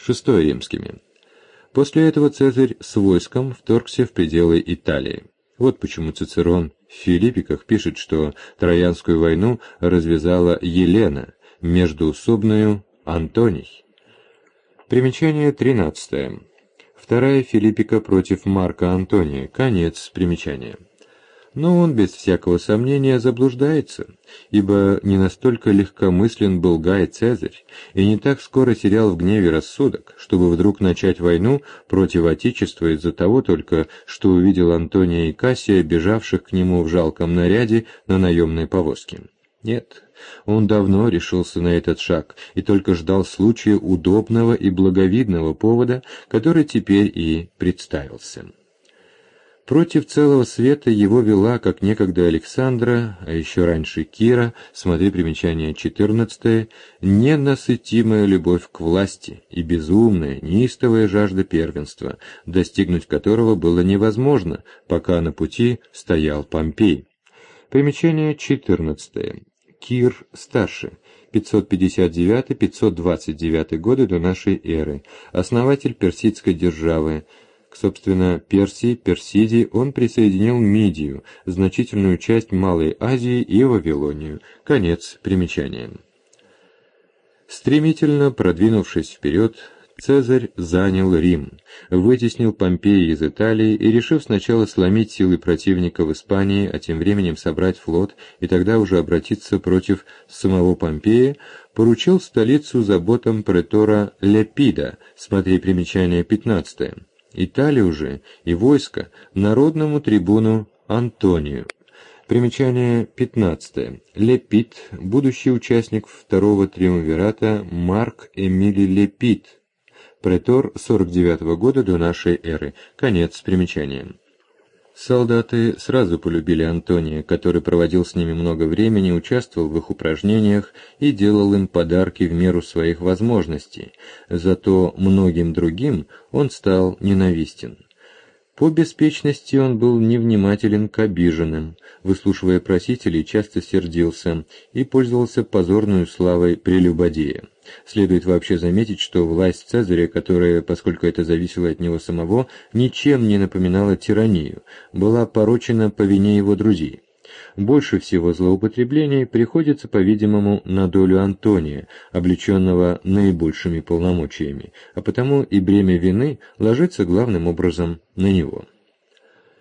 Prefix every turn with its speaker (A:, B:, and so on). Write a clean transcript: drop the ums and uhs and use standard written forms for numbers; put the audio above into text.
A: VI римскими. После этого Цезарь с войском вторгся в пределы Италии. Вот почему Цицерон в Филиппиках пишет, что Троянскую войну развязала Елена, междоусобную Антоний. Примечание 13. Вторая Филиппика против Марка Антония. Конец примечания. Но он без всякого сомнения заблуждается, ибо не настолько легкомыслен был Гай Цезарь и не так скоро терял в гневе рассудок, чтобы вдруг начать войну против Отечества из-за того только, что увидел Антония и Кассия, бежавших к нему в жалком наряде на наемной повозке. Нет, он давно решился на этот шаг и только ждал случая удобного и благовидного повода, который теперь и представился. Против целого света его вела, как некогда Александра, а еще раньше Кира, смотри примечание 14, ненасытимая любовь к власти и безумная, неистовая жажда первенства, достигнуть которого было невозможно, пока на пути стоял Помпей. Примечание 14. Кир старший, 559-529 годы до нашей эры, основатель персидской державы. Собственно, Персии, Персидии он присоединил Мидию, значительную часть Малой Азии и Вавилонию. Конец примечания. Стремительно продвинувшись вперед, Цезарь занял Рим, вытеснил Помпея из Италии и, решив сначала сломить силы противника в Испании, а тем временем собрать флот и тогда уже обратиться против самого Помпея, поручил столицу заботам претора Лепида, смотри примечание 15. Италию же и войско народному трибуну Антонию. Примечание 15. Лепид, будущий участник второго триумвирата Марк Эмилий Лепид, претор 49 года до нашей эры. Конец примечания. Солдаты сразу полюбили Антония, который проводил с ними много времени, участвовал в их упражнениях и делал им подарки в меру своих возможностей, зато многим другим он стал ненавистен. По беспечности он был невнимателен к обиженным, выслушивая просителей, часто сердился и пользовался позорной славой прелюбодея. Следует вообще заметить, что власть Цезаря, которая, поскольку это зависело от него самого, ничем не напоминала тиранию, была порочена по вине его друзей. Больше всего злоупотреблений приходится, по-видимому, на долю Антония, облеченного наибольшими полномочиями, а потому и бремя вины ложится главным образом на него.